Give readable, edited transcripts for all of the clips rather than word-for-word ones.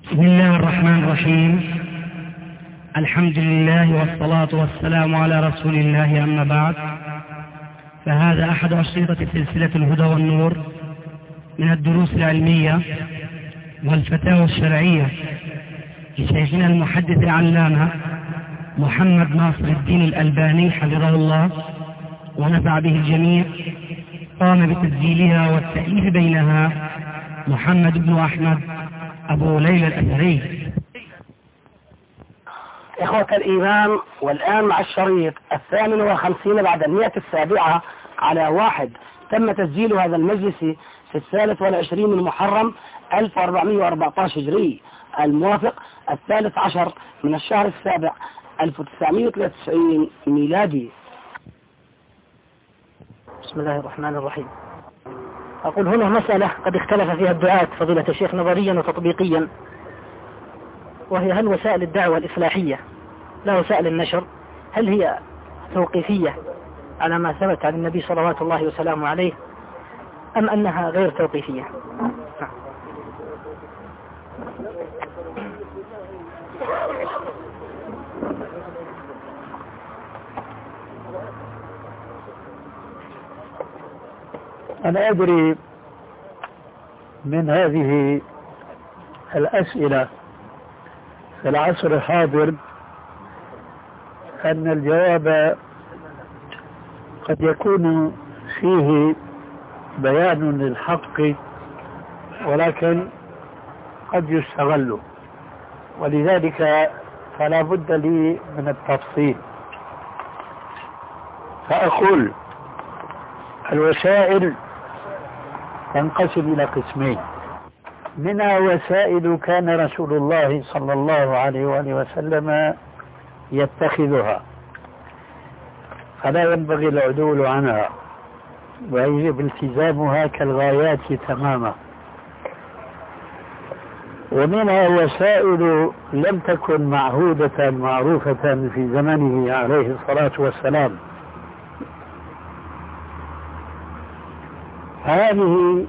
بسم الله الرحمن الرحيم. الحمد لله والصلاة والسلام على رسول الله، أما بعد، فهذا أحد أشرطة سلسلة الهدى والنور من الدروس العلمية والفتاوى الشرعية لشيخنا المحدث العلامة محمد ناصر الدين الألباني حفظه الله ونفع به الجميع. قام بتسجيلها والتأليف بينها محمد بن أحمد أبو ليلى الأثري. إخوة الإيمان، والآن مع الشريط 58 بعد 107 على 1. تم تسجيل هذا المجلس في 23 من محرم 1414 هجري، الموافق 13 من الشهر السابع 1993 ميلادي. بسم الله الرحمن الرحيم. أقول هنا مسألة قد اختلف فيها الدعاة فضيلة الشيخ نظريا وتطبيقيا، وهي هل وسائل الدعوة الإصلاحية لا وسائل النشر هل هي توقيفية على ما ثبت عن النبي صلوات الله وسلامه عليه، أم أنها غير توقيفية؟ أنا أدري من هذه الأسئلة في العصر الحاضر أن الجواب قد يكون فيه بيان للحق، ولكن قد يستغل، ولذلك فلا بد لي من التفصيل. فأقول الوسائل تنقسم إلى قسمين. منها وسائل كان رسول الله صلى الله عليه وآله وسلم يتخذها فلا ينبغي العدول عنها، ويجب التزامها كالغايات تماما. ومنها وسائل لم تكن معهودة معروفة في زمنه عليه الصلاة والسلام، هذه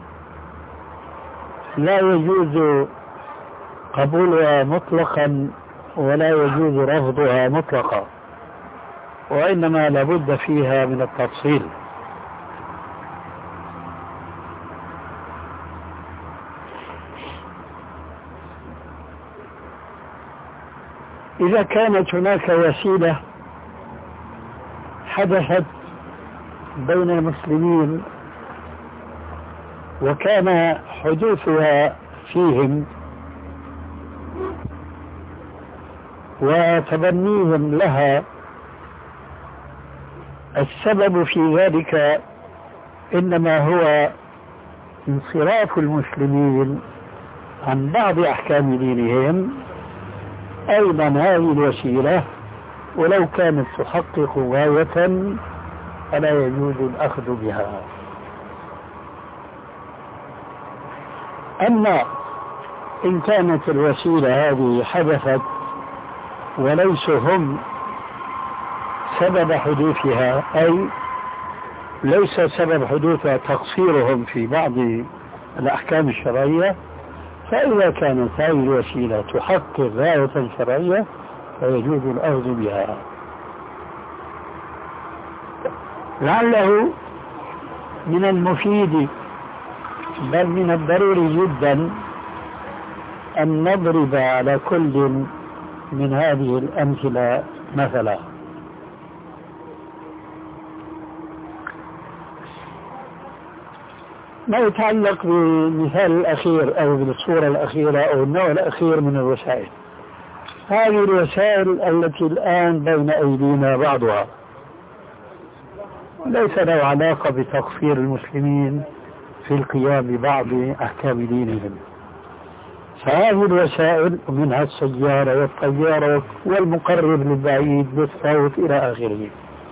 لا يجوز قبولها مطلقا ولا يجوز رفضها مطلقا، وإنما لابد فيها من التفصيل. إذا كانت هناك وسيلة حدثت بين المسلمين وكان حدوثها فيهم وتبنيهم لها السبب في ذلك إنما هو انصراف المسلمين عن بعض أحكام دينهم، أيضا هذه الوسيلة ولو كانت تحقق غاية فلا يجوز الأخذ بها. أما إن كانت الوسيلة هذه حدثت وليسوا هم سبب حدوثها، أي ليس سبب حدوثها تقصيرهم في بعض الأحكام الشرعية، فإذا كانت هذه الوسيلة تحقق غاية شرعية فيجوز الأخذ بها. لعله من المفيد بل من الضروري جدا أن نضرب على كل من هذه الأمثلة مثلا. ما يتعلق بالمثال الأخير أو بالصورة الأخيرة أو النوع الأخير من الوسائل، هذه الوسائل التي الآن بين أيدينا بعضها ليس له علاقة بتقصير المسلمين في القيام ببعض أحكام دينهم، فهذه الوسائل منها السيارة والطيارة والمقرب للبعيد بالصوت إلى آخره.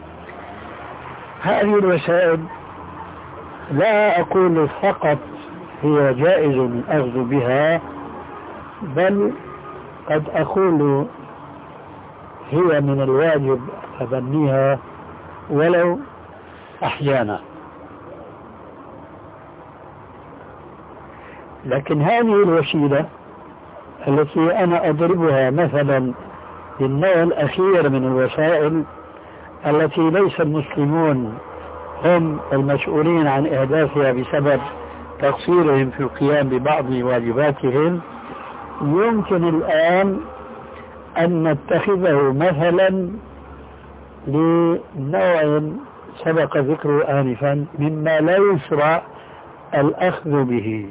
هذه الوسائل لا أقول فقط هي جائز الأخذ بها، بل قد أقول هي من الواجب تبنيها ولو أحيانا. لكن هذه الوسيلة التي أنا أضربها مثلا للنوع الأخير من الوسائل التي ليس المسلمون هم المسؤولين عن إحداثها بسبب تقصيرهم في القيام ببعض واجباتهم، يمكن الآن أن نتخذه مثلا لنوع سبق ذكره آنفا مما لا يشرع الأخذ به،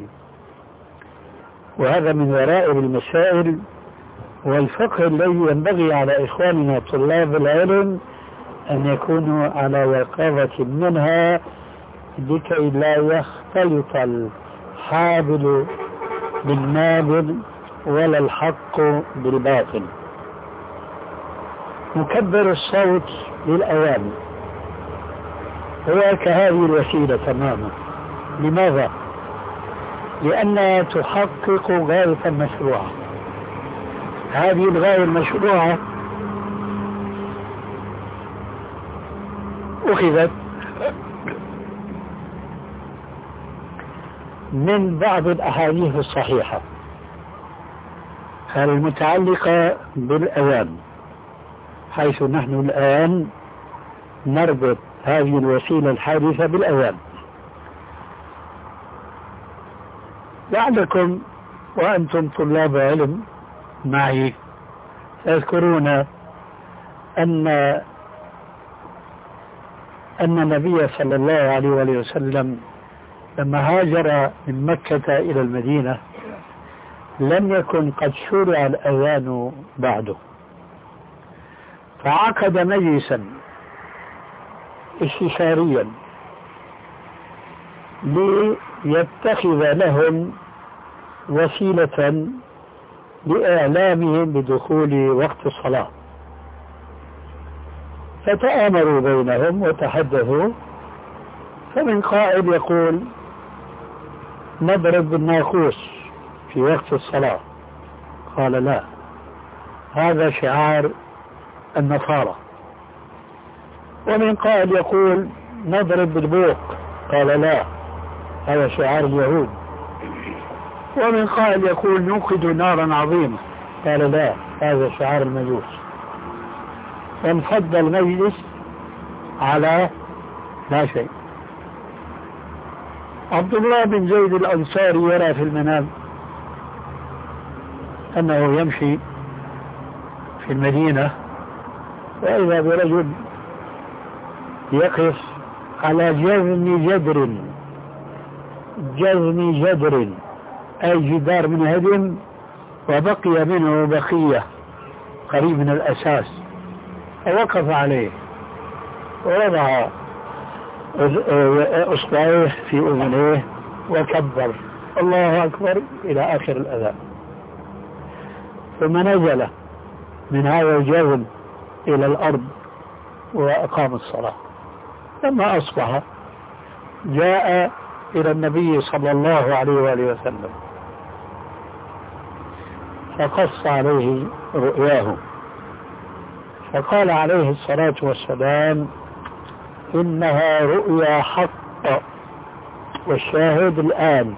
وهذا من ورائب المسائل والفقه الذي ينبغي على إخواننا طلاب العلم أن يكونوا على يقظة منها لكي لا يختلط الحابل بالنابل ولا الحق بالباطل. مكبر الصوت للأوامر هو كهذه الوسيلة تماما. لماذا؟ لأنها تحقق غاية مشروعة. هذه الغاية المشروعة أخذت من بعض الأحاديث الصحيحة المتعلقة بالأذان، حيث نحن الآن نربط هذه الوسيلة الحادثة بالأذان. لعلكم وأنتم طلاب علم معي تذكرون أن النبي صلى الله عليه وسلم لما هاجر من مكة إلى المدينة لم يكن قد شرع الأذان بعده، فعقد مجلسا استشاريا ليتخذ لهم وسيلة لإعلامهم بدخول وقت الصلاة. فتآمروا بينهم وتحدثوا، فمن قائل يقول نضرب بالناقوس في وقت الصلاة، قال لا، هذا شعار النصارى. ومن قائل يقول نضرب بالبوق، قال لا، هذا شعار اليهود. ومن قائل يقول نوقد نارا عظيمة، قال لا، هذا شعار المجوس. وانفض المجلس على لا شيء. عبد الله بن زيد الأنصاري يرى في المنام أنه يمشي في المدينة وإذا برجل يقف على جذم جدر أي جدار من هدم وبقي منه بقية قريب من الأساس، فوقف عليه ووضع أصبعيه في أذنيه وكبر الله أكبر إلى آخر الأذان، ثم نزل من هذا الجذم إلى الأرض وأقام الصلاة. لما أصبح جاء إلى النبي صلى الله عليه وآله وسلم فقص عليه رؤياه، فقال عليه الصلاة والسلام إنها رؤيا حق، والشاهد الآن،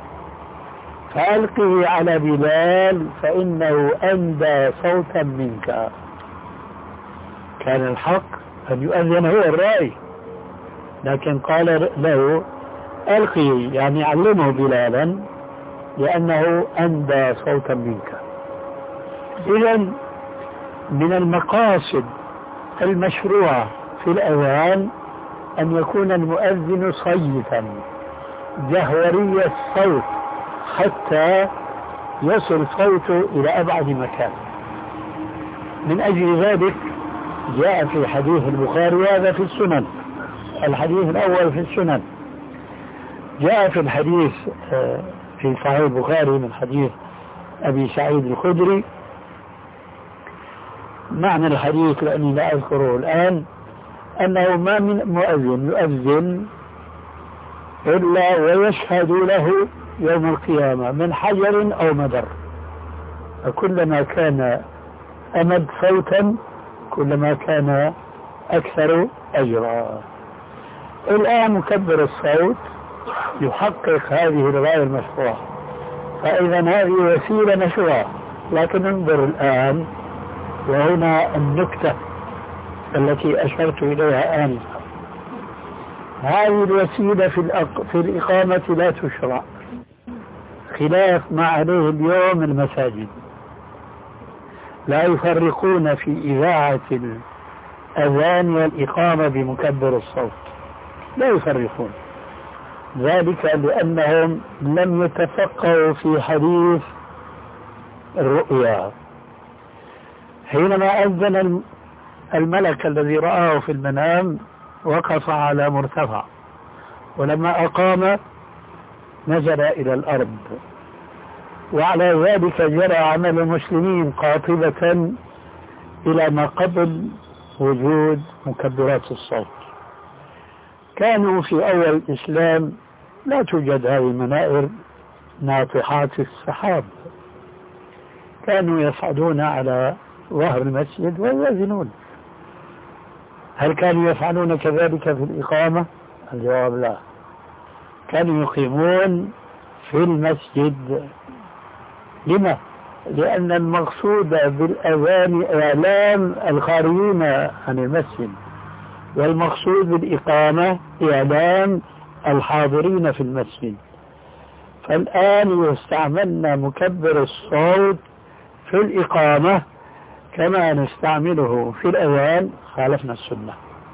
فألقه على بلال فإنه أندى صوتا منك. كان الحق أن يؤذن هو الرأي، لكن قال له ألقي، يعني علمه بلالا لأنه أندى صوتا منك. إذن من المقاصد المشروعة في الأذان أن يكون المؤذن صيتا جهوري الصوت حتى يصل صوته إلى أبعد مكان. من أجل ذلك جاء في حديث البخاري، وهذا في السنن، الحديث الأول في السنن، جاء في الحديث في صحيح البخاري من حديث أبي سعيد الخدري. معنى الحديث لأني لا أذكره الآن أنه ما من مؤذن يؤذن إلا ويشهد له يوم القيامة من حجر أو مدر، فكلما كان أمد صوتا كلما كان أكثر أجرا. الآن مكبر الصوت يحقق هذه الغاية المشروعة، فإذا هذه وسيلة مشروعة لكن انظر الآن، وهنا النكتة التي أشرت إليها آنفا، هذه الوسيلة في الإقامة لا تشرع، خلاف ما عليه اليوم المساجد، لا يفرقون في إذاعة الأذان والإقامة بمكبر الصوت، لا يفرقون، ذلك لأنهم لم يتفقهوا في حديث الرؤيا. حينما أذن الملك الذي رآه في المنام وقف على مرتفع، ولما أقام نزل إلى الأرض، وعلى ذلك جرى عمل المسلمين قاطبة إلى ما قبل وجود مكبرات الصوت. كانوا في أول الإسلام لا توجد هذه المنائر ناطحات السحاب، كانوا يصعدون على ظهر المسجد ويأذنون. هل كانوا يفعلون كذلك في الإقامة؟ الجواب لا، كانوا يقيمون في المسجد. لما؟ لأن المقصود بالأذان إعلام الخارجين عن المسجد، والمقصود بالإقامة إعلام الحاضرين في المسجد. فالآن يستعملنا مكبر الصوت في الإقامة كما نستعمله في الأذان، خالفنا السنة.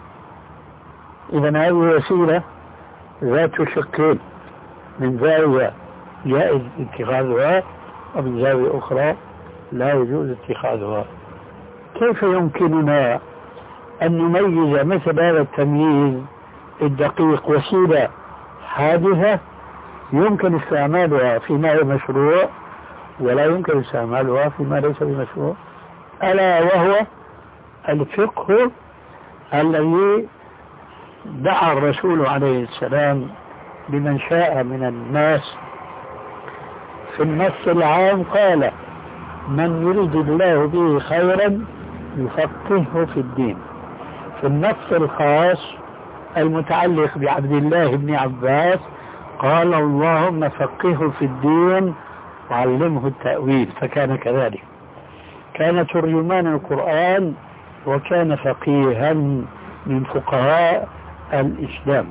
إذن هذه وسيلة ذات شقين، من زاوية جائز اتخاذها ومن زاوية أخرى لا يجوز اتخاذها. كيف يمكننا أن نميز مثل هذا التمييز الدقيق؟ وسيلة حادثة يمكن استعمالها فيما هو مشروع ولا يمكن استعمالها فيما ليس بمشروع، ألا وهو الفقه الذي دعا الرسول عليه السلام لمن شاء من الناس. في النص العام قال: من يريد الله به خيرا يفقهه في الدين. في النص الخاص المتعلق بعبد الله بن عباس قال: اللهم فقهه في الدين وعلمه التأويل. فكان كذلك، كان ترجمان القرآن وكان فقيها من فقهاء الإسلام.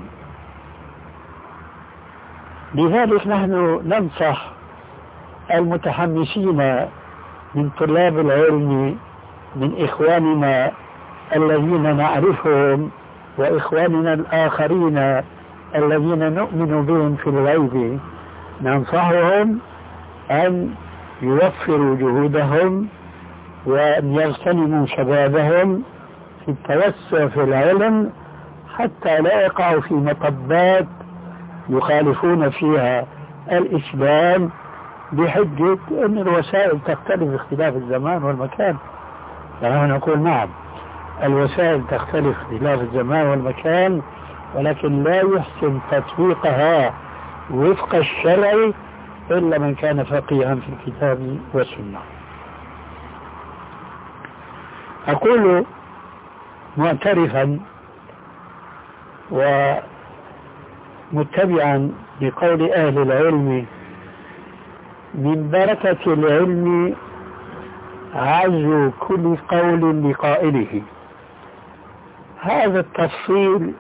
لذلك نحن ننصح المتحمسين من طلاب العلم، من إخواننا الذين نعرفهم وإخواننا الآخرين الذين نؤمن بهم في الغيب، ننصحهم أن يوفروا جهودهم وأن يغتنموا شبابهم في التوسع في العلم، حتى لا يقعوا في مطبات يخالفون فيها الإسلام بحجة أن الوسائل تختلف اختلاف الزمان والمكان. فنحن نقول نعم، الوسائل تختلف اختلاف الزمان والمكان، ولكن لا يحسن تطبيقها وفق الشرع إلا من كان فقيها في الكتاب والسنة. أقول معترفا ومتبعا لقول أهل العلم: من بركة العلم عزو كل قول لقائله. هذا التفصيل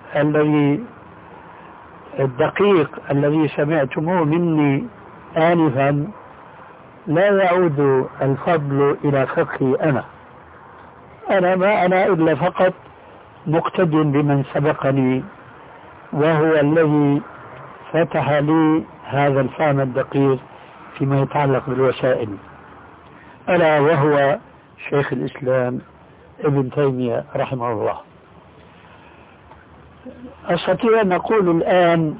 الدقيق الذي سمعتموه مني آنفا لا يعود الفضل إلى فقهي أنا ما أنا إلا فقط مقتد بمن سبقني، وهو الذي فتح لي هذا الفهم الدقيق فيما يتعلق بالوسائل، ألا وهو شيخ الإسلام ابن تيمية رحمه الله. أستطيع أن أقول الآن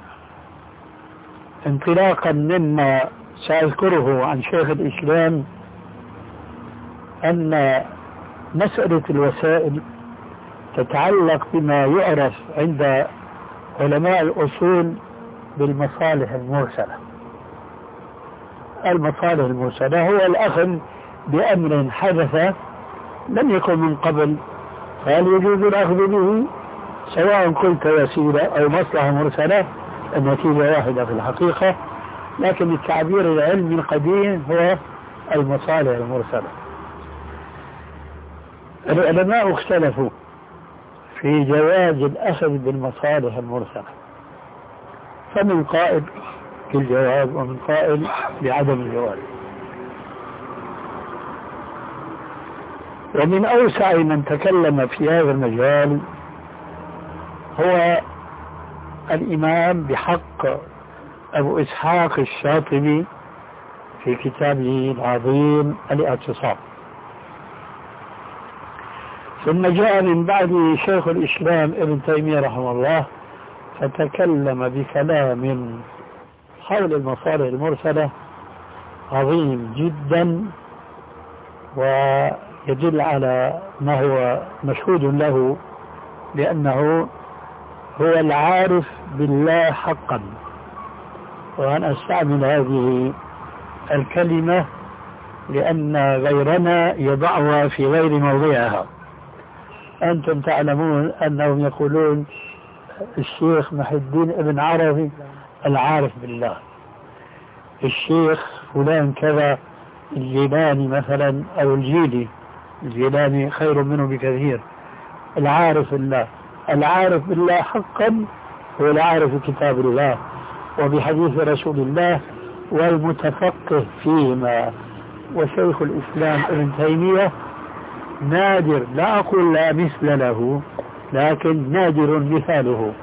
انطلاقا مما سأذكره عن شيخ الإسلام أن مسألة الوسائل تتعلق بما يعرف عند علماء الأصول بالمصالح المرسلة. المصالح المرسلة هو الأخذ بأمر حدث لم يكن من قبل، فهل يجوز الأخذ به؟ سواء قلت وسيلة أو مصلحة مرسلة، النتيجة واحدة في الحقيقة، لكن التعبير العلمي القديم هو المصالح المرسلة. العلماء اختلفوا في جواز الأخذ بالمصالح المرسلة، فمن قائل بالجواز ومن قائل بعدم الجواز. ومن أوسع من تكلم في هذا المجال هو الإمام بحق أبو إسحاق الشاطبي في كتابه العظيم الاعتصام. ثم جاء من بعده شيخ الإسلام ابن تيمية رحمه الله فتكلم بكلام حول المصالح المرسلة عظيم جدا، ويدل على ما هو مشهود له، لأنه هو العارف بالله حقا. وأنا أستعمل هذه الكلمة لأن غيرنا يضعها في غير موضعها. أنتم تعلمون أنهم يقولون الشيخ محي الدين ابن عربي العارف بالله، الشيخ فلان كذا الجيلاني مثلا أو الجيلاني خير منه بكثير، العارف بالله. العارف بالله حقا هو العارف بكتاب الله وبحديث رسول الله والمتفقه فيما. وشيخ الإسلام ابن تيمية نادر، لا أقول لا مثل له، لكن نادر مثاله.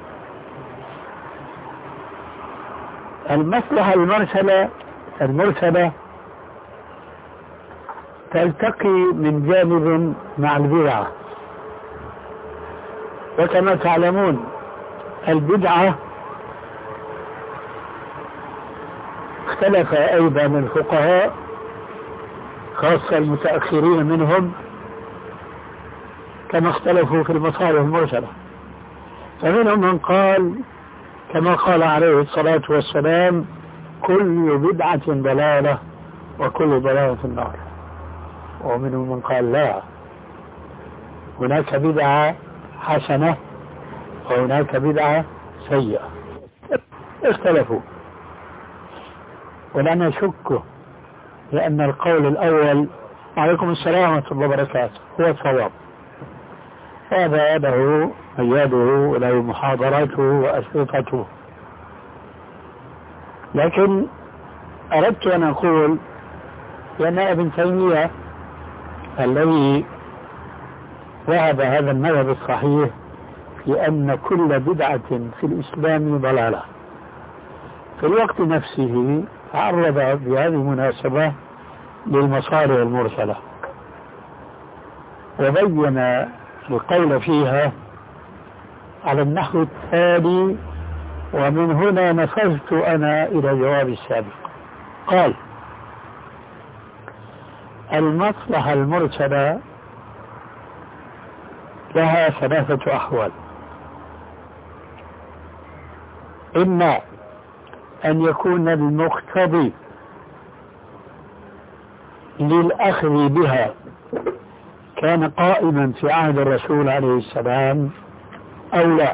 المصلحة المرسلة تلتقي من جانب مع البدعة، وكما تعلمون البدعة اختلف أيضا الفقهاء خاصة المتأخرين منهم كما اختلفوا في المصالح المرسلة. فمنهم من قال كما قال عليه الصلاة والسلام كل بدعة ضلالة وكل ضلالة في النار. ومنهم من قال لا، هناك بدعة حسنة وهناك بدعة سيئة. اختلفوا، ولا نشك لأن القول الأول عليكم السلام ورحمة الله وبركاته هو الصواب. هذا له مياده وله محاضراته وأشرطته. لكن أردت أن أقول لأن ابن تيمية الذي وهب هذا المذهب الصحيح في أن كل بدعة في الإسلام ضلالة، في الوقت نفسه تعرض بهذه المناسبة للمصالح المرسلة وبين القول فيها على النحو التالي، ومن هنا نفذت أنا إلى جواب السابق. قال المصلحة المرسلة لها ثلاثة أحوال: إما أن يكون المقتضي للأخذ بها كان قائما في عهد الرسول عليه السلام أو لا.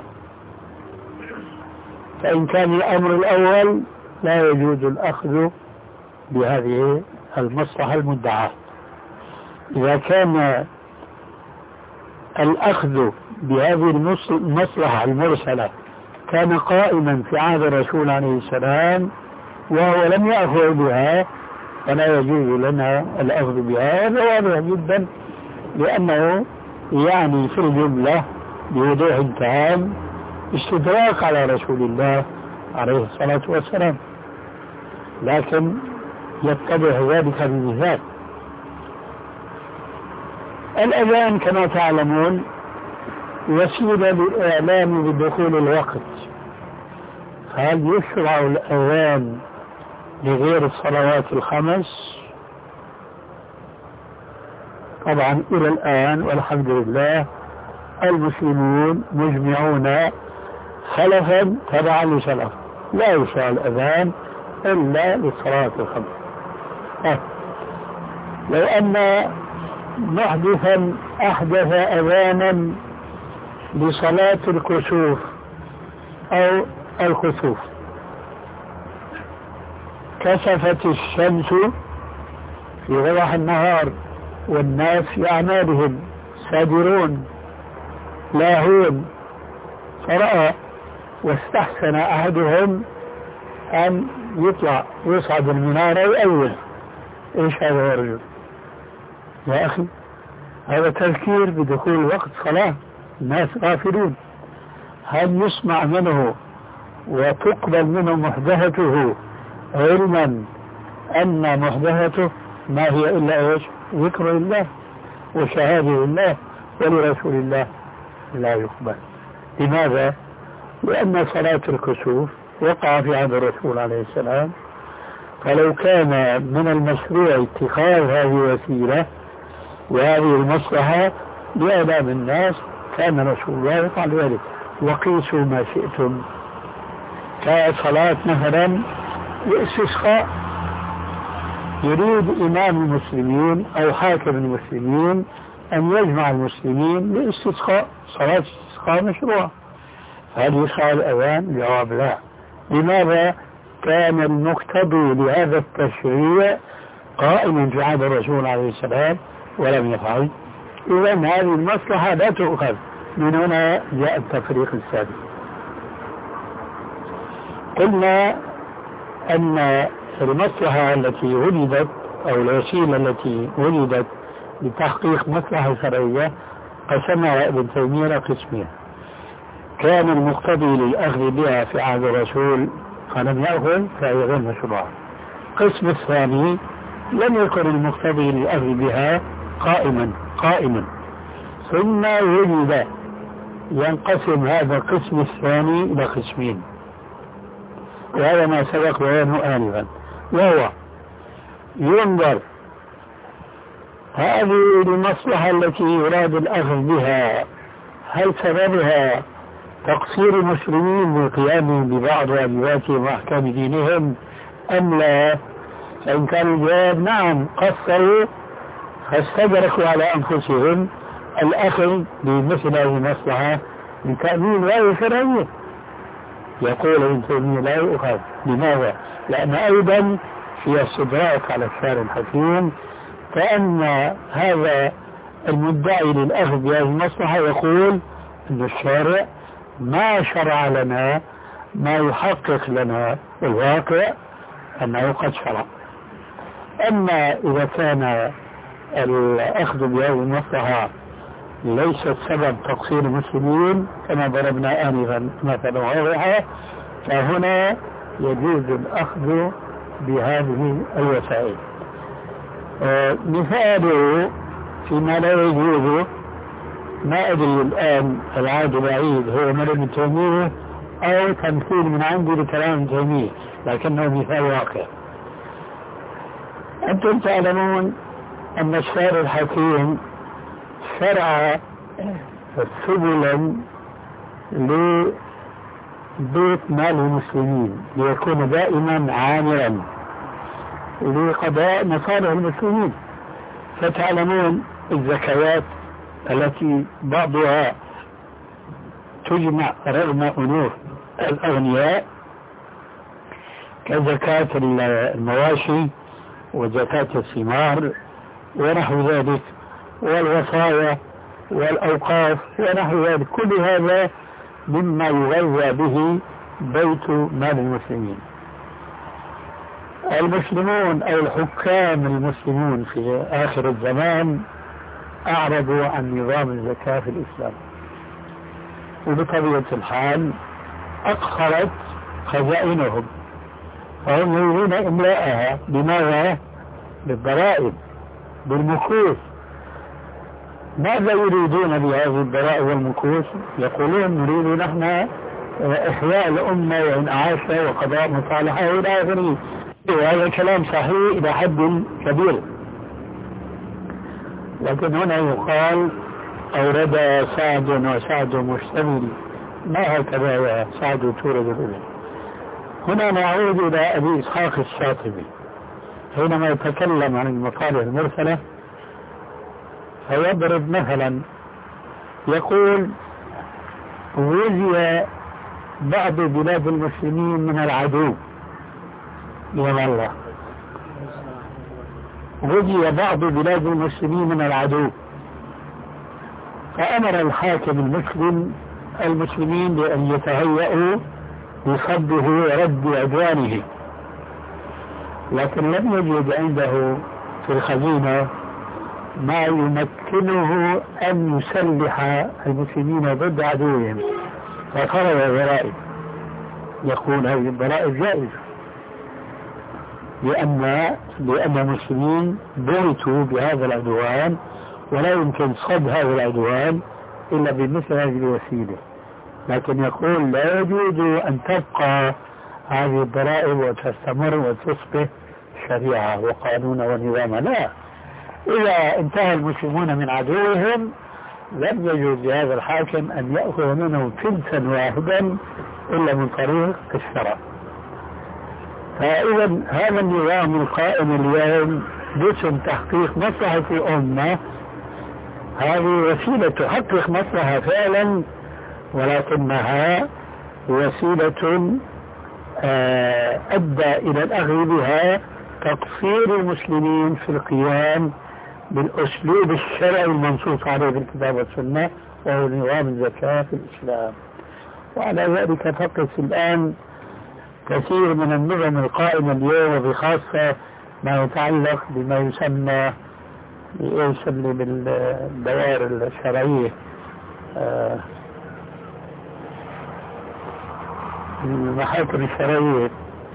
فإن كان الأمر الأول لا يجوز الأخذ بهذه المصلحة المدعاة. إذا كان الأخذ بهذه المصلحة المرسلة كان قائما في عهد الرسول عليه السلام وهو لم يأخذ بها فلا يجوز لنا الأخذ بها. هذا واضح جدا، لأنه يعني في الجملة بوضوح تام استدراك على رسول الله عليه الصلاة والسلام، لكن يتضح ذلك بمثال. الأذان كما تعلمون وسيلة للإعلام بدخول الوقت، فهل يشرع الأذان لغير الصلوات الخمس؟ طبعا إلى الآن والحمد لله المسلمون مجمعون خلفا تبعا لسلف لا يشرع الأذان إلا للصلوات الخمس. لو أن محدثا أحدث أذانا لصلاة الكسوف أو الخسوف، كسفت الشمس في وضح النهار والناس في أعمالهم سادرون لاهون، فرأى واستحسن أحدهم أن يطلع يصعد المنارة ويأول. إيش هذا يا رجل؟ يا أخي هذا تذكير بدخول وقت صلاة، الناس غافلون. هل يسمع منه وتقبل منه محدثته علما أن محدثته ما هي إلا إيش؟ ذكر الله وشهادة لله ولرسول الله؟ لا يقبل. لماذا؟ لأن صلاة الكسوف وقع في عهد الرسول عليه السلام، فلو كان من المشروع اتخاذ هذه وسيلة وهذه المصلحة لإعلام الناس كان رسول الله يفعل ذلك. وقيسوا ما شئتم، كصلاة مثلا الاستسقاء، يريد إمام المسلمين أو حاكم المسلمين أن يجمع المسلمين لاستسقاء، صلاة الاستسقاء مشروع. هل يشرع الأذان؟ جواب لا. لماذا؟ كان المقتضي لهذا التشريع قائما في عهد الرسول عليه السلام ولم يفعل. إذا هذه المصلحة لا تؤخذ. من هنا جاء التفريق الثاني. قلنا أن المصلحة التي ولدت أو الوسيلة التي ولدت لتحقيق مصلحة شرعية قسمها ابن تيمية قسمين. كان المقتضي للأخذ بها في عهد الرسول فلم يأخذ فهي غير مشروعة. القسم الثاني لم يكن المقتضي للأخذ بها قائما ثم وجد. ينقسم هذا القسم الثاني إلى قسمين، وهذا ما سبق بيانه آنفا، وهو ينظر هذه المصلحة التي يراد الأخذ بها هل سببها تقصير المسلمين بالقيام ببعض واجباتهم وأحكام دينهم أم لا؟ فإن كان الجواب نعم قصروا فاستدركوا على أنفسهم الأخذ بمثل هذه المصلحة لتأمين غاية شرعية، يقول ابن تيمية لا يؤخذ. لماذا؟ لأن أيضا في استدراك على الشارع الحكيم، كأن هذا المدعي للأخذ بهذه المصلحة يقول أن الشارع ما شرع لنا ما يحقق لنا الواقع أنه قد شرع. أما إذا كان الأخذ بهذه المصلحة ليست سبب تقصير المسلمين كما ضربنا آنفا مثلا واضحة، فهنا يجوز الأخذ بهذه الوسائل. مثاله فيما لا يجوز، ما أدري الآن العاد بعيد هو من ابن تيمية أو تمثيل من عندي لكلام ابن تيمية، لكنه مثال واقع. أنتم تعلمون أن الشارع الحكيم شرع سبلا لبيت مال المسلمين ليكون دائما عاملا لقضاء مصالح المسلمين. فتعلمون الزكوات التي بعضها تجمع رغم أنوف الأغنياء كزكاة المواشي وزكاة الثمار ونحو ذلك والوصايا والأوقاف ونحو ذلك، كل هذا مما يغذى به بيت مال المسلمين. المسلمون أو الحكام المسلمون في آخر الزمان أعرضوا عن نظام الزكاة في الإسلام، وبطبيعة الحال أقصرت خزائنهم، فهم يريدون إملاءها بماذا؟ بالضرائب، بالمكوس. ماذا يريدون بهذه الضرائب والمكوس؟ يقولون نريد نحن إحياء الأمة وإنعاشها وقضاء مصالحها إلى آخره. وهذا كلام صحيح إلى حد كبير، لكن هنا يقال أورد سعد وسعد مشتمل، ما هكذا يا سعد تورد الأولى. هنا نعود إلى أبي إسحاق الشاطبي حينما يتكلم عن المصالح المرسلة، فيضرب مثلا يقول غزي بعض بلاد المسلمين من العدو من الله، غزي بعض بلاد المسلمين من العدو، فأمر الحاكم المسلمين بأن يتهيئوا لصده ورد عدوانه، لكن لم يجد عنده في الخزينة ما يمكنه أن يسلح المسلمين ضد عدوهم، فقرر الضرائب. يقول هذه الضرائب جائزة لأن المسلمين بغتوا بهذا العدوان، ولا يمكن صد هذا العدوان إلا بمثل هذه الوسيلة. لكن يقول لا يجوز أن تبقى هذه الضرائب وتستمر وتصبح شريعة وقانونا ونظاما، لا. إذا انتهى المسلمون من عدوهم لم يجوز لهذا الحاكم أن يأخذ منه تلسا واحدا إلا من طريق الشرع. فإذا هذا النظام القائم اليوم باسم تحقيق مصلحة الأمة، هذه وسيلة تحقق مصلحة فعلا، ولكنها وسيلة أدى إلى الأخذ بها تقصير المسلمين في القيام بالأسلوب الشرعي المنصوص عليه في الكتاب والسنة، وهو نظام الزكاة في الإسلام. وعلى ذلك تقف الآن كثير من النظم القائمة اليوم، وبخاصة ما يتعلق بما يسمى بالدوائر الشرعية، المحاكم الشرعية،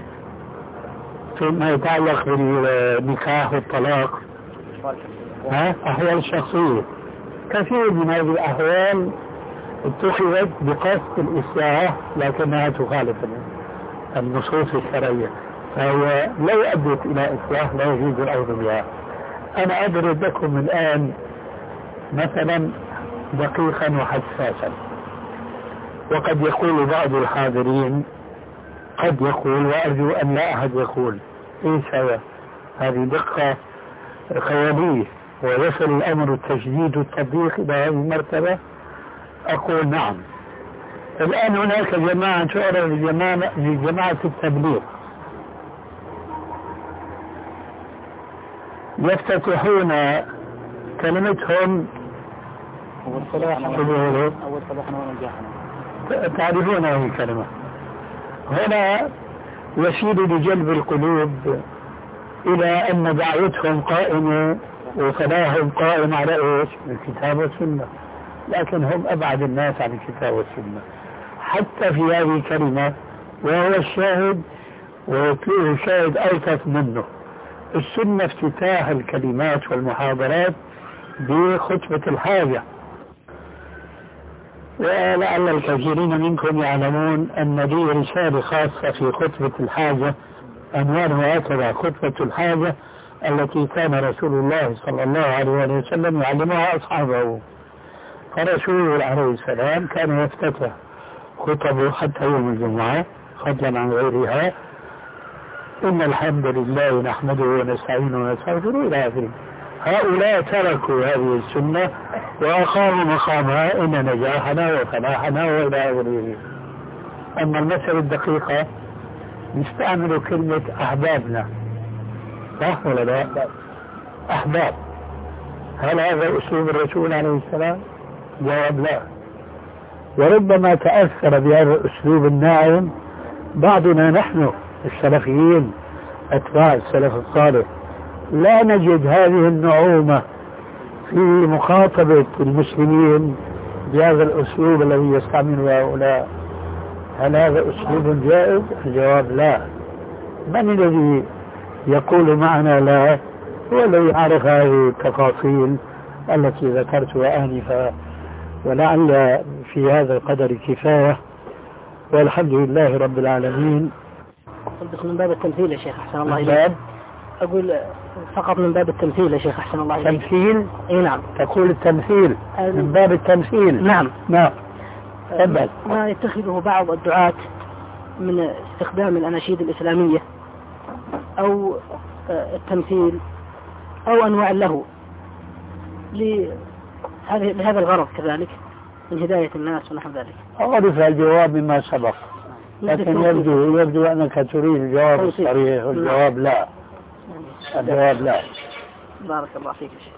فيما يتعلق بالنكاح والطلاق، أحوال الشخصية. كثير من هذه الأحوال اتخذت بقصد الإصلاح لكنها تخالف النصوص الشرعية، فهو لو أدت إلى إصلاح لا يجوز الأخذ بها. أنا أضرب لكم الآن مثلا دقيقا وحساسا، وقد يقول بعض الحاضرين، قد يقول وأرجو أن لا أحد يقول إيش هذه دقة خيالية ويصل الأمر التجديد والتطبيق إلى هذه المرتبة. أقول نعم. الآن هناك جماعة تعرف بجماعة التبليغ، يفتتحون كلمتهم أول صلاحنا ونجاحنا، تعرفون هذه الكلمة. هنا يسير بجلب القلوب إلى أن دعوتهم قائمة وفلاحهم قائم على إيش؟ الكتاب والسنة، لكن هم أبعد الناس عن الكتاب والسنة حتى في هذه الكلمة، وهو الشاهد ويتلوه شاهد ألطف منه. السنة افتتاح الكلمات والمحاضرات بخطبة الحاجة، ولعل الكثيرين منكم يعلمون أن لي رسالة خاصة في خطبة الحاجة عنوانها هكذا: خطبة الحاجة التي كان رسول الله صلى الله عليه وسلم يعلمها أصحابه. فرسوله عليه السلام كان يفتتح خطبه حتى يوم الجمعة فضلا عن غيرها: إن الحمد لله نحمده ونستعينه ونستغفره إلى آخره. هؤلاء تركوا هذه السنة وأقاموا مقامها إن نجاحنا وفلاحنا وإلى آخره. أما المسألة الدقيقة نستعمل كلمة أحبابنا، صح ولا لا؟ أحباب، هل هذا أسلوب الرسول عليه السلام؟ جواب لا. وربما تأثر بهذا الأسلوب الناعم بعضنا نحن السلفيين أتباع السلف الصالح، لا نجد هذه النعومة في مخاطبة المسلمين بهذا الأسلوب الذي يستعمله هؤلاء. هل هذا أسلوب جائز؟ الجواب لا. من الذي يقول معنا لا؟ هو الذي يعرف هذه التفاصيل التي ذكرتها آنفا، ولعل في هذا القدر كفاية، والحمد لله رب العالمين. بس من باب التمثيل يا شيخ أحسن الله إليك. أقول فقط من باب التمثيل يا شيخ أحسن الله إليك. تمثيل؟ إيه نعم. تقول التمثيل من باب التمثيل؟ نعم نعم. ما يتخذه بعض الدعاة من استخدام الأناشيد الإسلامية أو التمثيل أو أنواع له لهذا الغرض كذلك من هداية الناس ونحو ذلك. أعرف الجواب مما سبق، لكن يبدو أنك تريد الجواب الصريح، والجواب لا. الجواب لا. بارك الله فيك يا شيخ.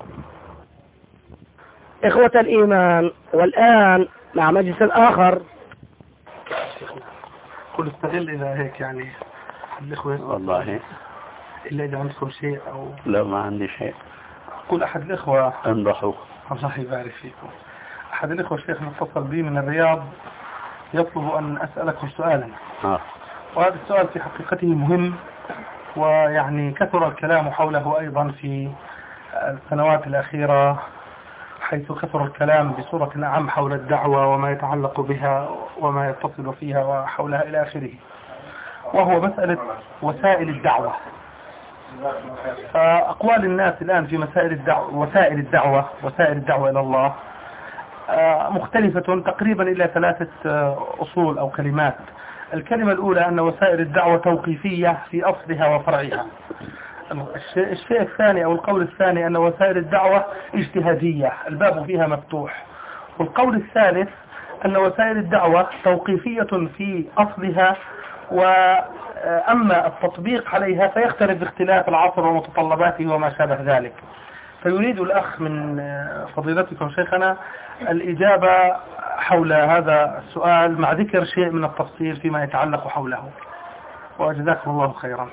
إخوة الإيمان، والآن مع مجلس آخر. كل استغل إذا هيك يعني الإخوة والله إلا إذا عندكم شيء أو لا ما عندي شيء. كل أحد الإخوة انضحوا. الله يبارك فيكم. أحد الإخوة الشيخ اتصل بي من الرياض يطلب أن أسألكم سؤالا. وهذا السؤال في حقيقته مهم، ويعني كثر الكلام حوله أيضا في السنوات الأخيرة، حيث كثر الكلام بصورة أعم حول الدعوة وما يتعلق بها وما يتصل فيها وحولها إلى آخره، وهو مسألة وسائل الدعوة. فأقوال الناس الآن في وسائل الدعوة إلى الله مختلفة تقريبا إلى 3 أصول أو كلمات. الكلمة الأولى أن وسائل الدعوة توقيفية في أصلها وفرعها. الشيء الثاني أو القول الثاني أن وسائل الدعوة اجتهادية، الباب فيها مفتوح. والقول الثالث أن وسائل الدعوة توقيفية في أصلها، وأما التطبيق عليها فيختلف باختلاف العصر ومتطلباته وما شابه ذلك. فيريد الأخ من فضيلتكم شيخنا الإجابة حول هذا السؤال مع ذكر شيء من التفصيل فيما يتعلق حوله، وجزاكم الله خيرا.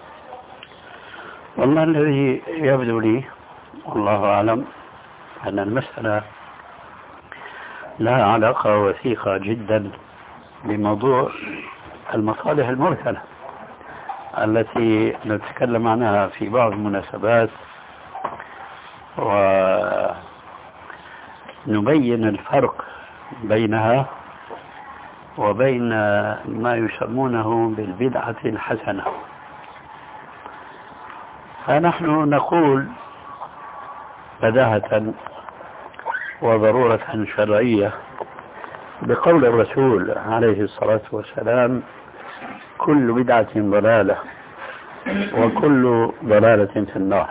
والله الذي يبدو لي والله أعلم أن المسألة لها علاقة وثيقة جدا بموضوع المصالح المرسلة التي نتكلم عنها في بعض المناسبات، ونبين الفرق بينها وبين ما يسمونه بالبدعة الحسنة. فنحن نقول بداهة وضرورة شرعية بقول الرسول عليه الصلاة والسلام: كل بدعة ضلالة وكل ضلالة في النار.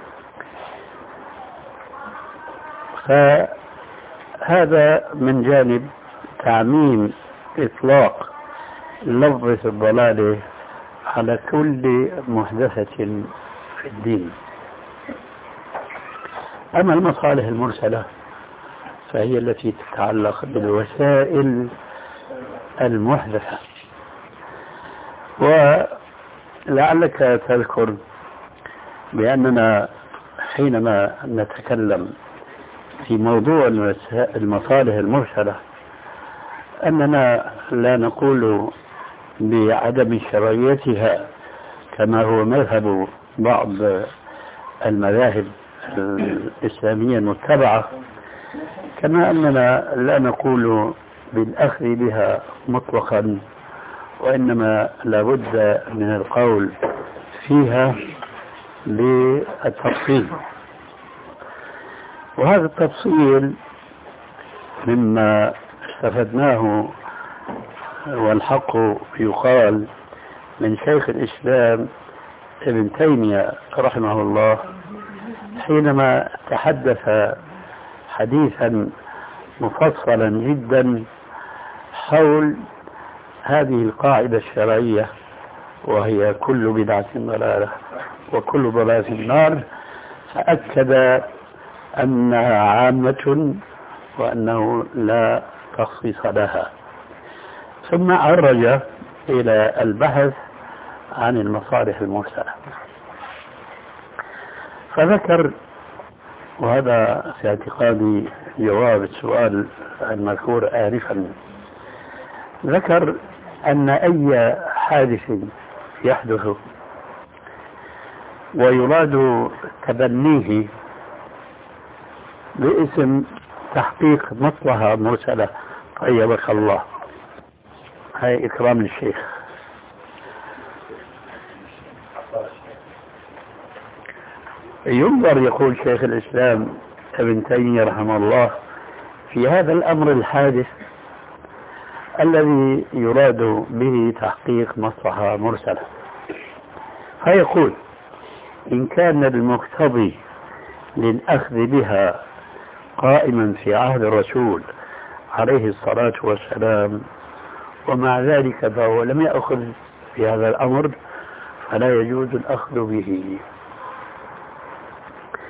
فهذا من جانب تعميم إطلاق لفظة الضلالة على كل محدثة في الدين. أما المصالح المرسلة فهي التي تتعلق بالوسائل المحدثة. ولعلك تذكر بأننا حينما نتكلم في موضوع المصالح المرسلة أننا لا نقول بعدم شرعيتها كما هو مذهب بعض المذاهب الإسلامية المتبعة، كما أننا لا نقول بالأخذ بها مطلقا، وإنما لابد من القول فيها بالتفصيل. وهذا التفصيل مما استفدناه والحق يقال من شيخ الإسلام ابن تيمية رحمه الله حينما تحدث حديثا مفصلا جدا حول هذه القاعدة الشرعية، وهي كل بدعة ضلالة وكل ضلالة في النار، فأكد أنها عامة وأنه لا تخصيص لها، ثم عرج إلى البحث عن المصالح المرسلة. فذكر، وهذا في اعتقادي جواب السؤال المذكور آنفا، ذكر أن أي حادث يحدث ويراد تبنيه باسم تحقيق مصلحة مرسلة طيبك الله، هاي إكرام للشيخ، ينظر يقول شيخ الإسلام ابن تيمية رحمه الله في هذا الأمر الحادث الذي يراد به تحقيق مصلحة مرسلة، فيقول: إن كان المقتضي للأخذ بها قائما في عهد الرسول عليه الصلاة والسلام ومع ذلك فهو لم يأخذ بهذا الأمر فلا يجوز الأخذ به.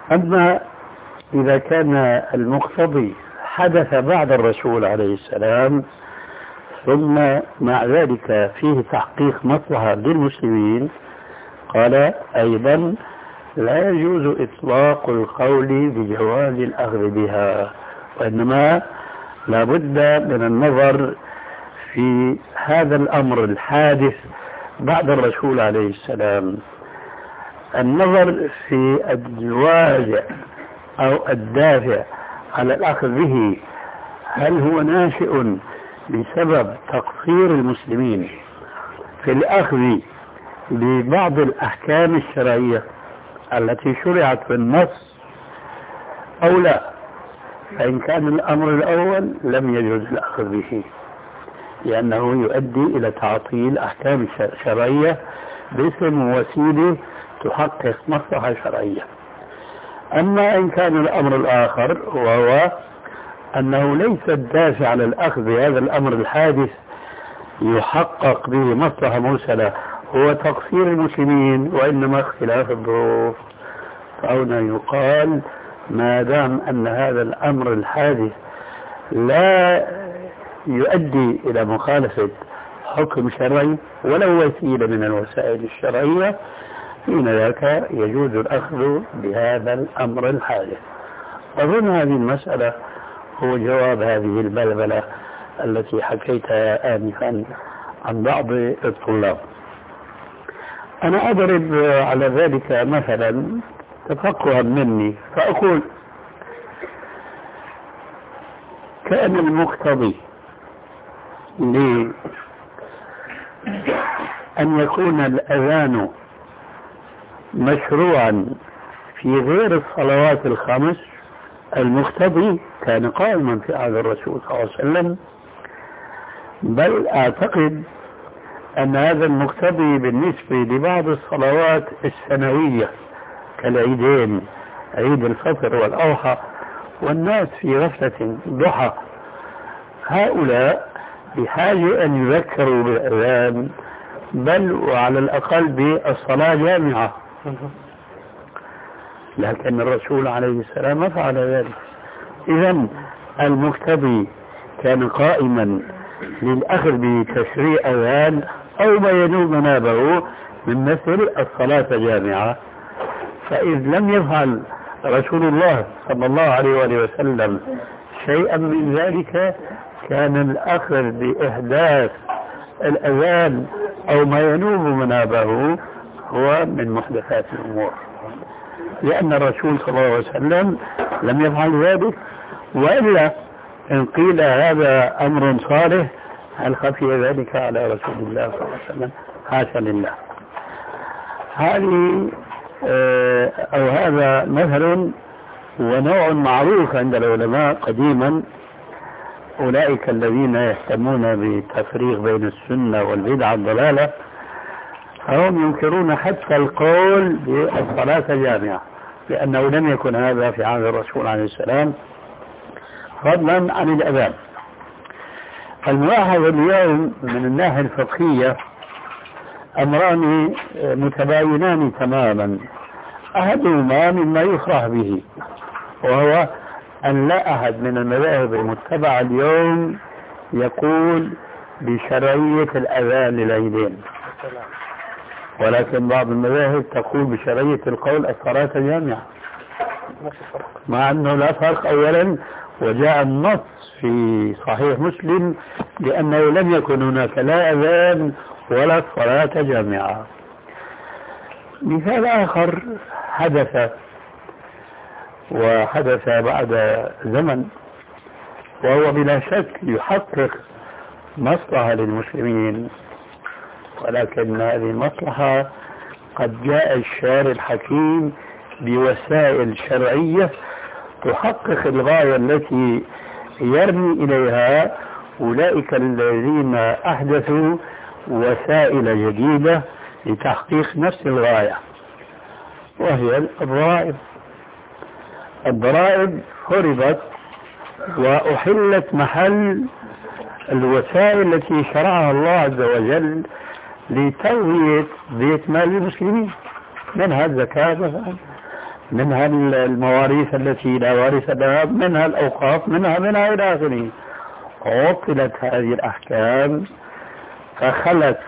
أما إذا كان المقتضي حدث بعد الرسول عليه السلام ثم مع ذلك فيه تحقيق مصلحة للمسلمين، قال أيضا لا يجوز إطلاق القول بجواز الأخذ بها، وإنما لا بد من النظر في هذا الأمر الحادث بعد الرسول عليه السلام، النظر في الجواز أو الدافع على الأخذ به، هل هو ناشئ بسبب تقصير المسلمين في الأخذ ببعض الأحكام الشرعية التي شرعت في النص أو لا؟ فإن كان الأمر الأول لم يجوز الأخذ به، لأنه يؤدي إلى تعطيل أحكام شرعية باسم وسيلة تحقق مصلحة شرعية. أما إن كان الأمر الآخر وهو أنه ليس الدافع على الأخذ بهذا الأمر الحادث يحقق به مصلحة مرسلة هو تقصير المسلمين وإنما اختلاف الظروف، فهنا يقال ما دام أن هذا الأمر الحادث لا يؤدي إلى مخالفة حكم شرعي ولو وسيلة من الوسائل الشرعية، حين ذاك يجوز الأخذ بهذا الأمر الحادث. أظن هذه المسألة هو جواب هذه البلبلة التي حكيتها آنفا عن بعض الطلاب. أنا أضرب على ذلك مثلا تفقها مني فأقول كان المقتضي لأن يكون الأذان مشروعا في غير الصلوات الخمس، المقتضي كان قائما في عهد الرسول صلى الله عليه وسلم، بل أعتقد أن هذا المقتضي بالنسبة لبعض الصلوات السنوية كالعيدين، عيد الفطر والأضحى، والناس في غفلة ضحى، هؤلاء بحاجة أن يذكروا بالأذان بل وعلى الأقل بالصلاة جامعة، لكن الرسول عليه السلام ما فعل ذلك. إذن المقتضي كان قائما للأخذ بتشريع أذان أو ما ينوب منابه من مثل الصلاة جامعة، فإذ لم يفعل رسول الله صلى الله عليه وآله وسلم شيئا من ذلك كان الأخذ بإحداث الأذان أو ما ينوب منابه هو من محدثات الأمور، لأن الرسول صلى الله عليه وسلم لم يفعل ذلك. وإلا إن قيل هذا أمر صالح هل خفي ذلك على رسول الله صلى الله عليه وسلم؟ حاشا لله. هذه أو هذا مثل ونوع معروف عند العلماء قديما، أولئك الذين يهتمون بتفريق بين السنة والبدعة الضلالة فهم ينكرون حتى القول بالصلاة جامعة، لأنه لم يكن هذا في عهد الرسول عليه السلام، فضلا عن الأذان. الملاحظ اليوم من الناحية الفقهية أمران متباينان تماما، أحدهما مما يفرح به، وهو أن لا أحد من المذاهب المتبعة اليوم يقول بشرعية الأذان للعيدين، ولكن بعض المذاهب تقول بشرعية القول الصلاة جامعة، مع أنه لا فرق. أولا وجاء النص في صحيح مسلم لأنه لم يكن هناك لا أذان ولا صلاة جامعة. مثال آخر حدث بعد زمن، وهو بلا شك يحقق مصلحة للمسلمين، ولكن هذه المصلحة قد جاء الشارع الحكيم بوسائل شرعية تحقق الغاية التي يرمي إليها أولئك الذين أحدثوا وسائل جديدة لتحقيق نفس الغاية، وهي الضرائب فرضت وأحلت محل الوسائل التي شرعها الله عز وجل لتوهية بيت مال المسلمين، منها الزكاة مثلا، منها المواريث التي لا وارث لها، منها الأوقاف، منها إلى آخره. عطلت هذه الأحكام فخلت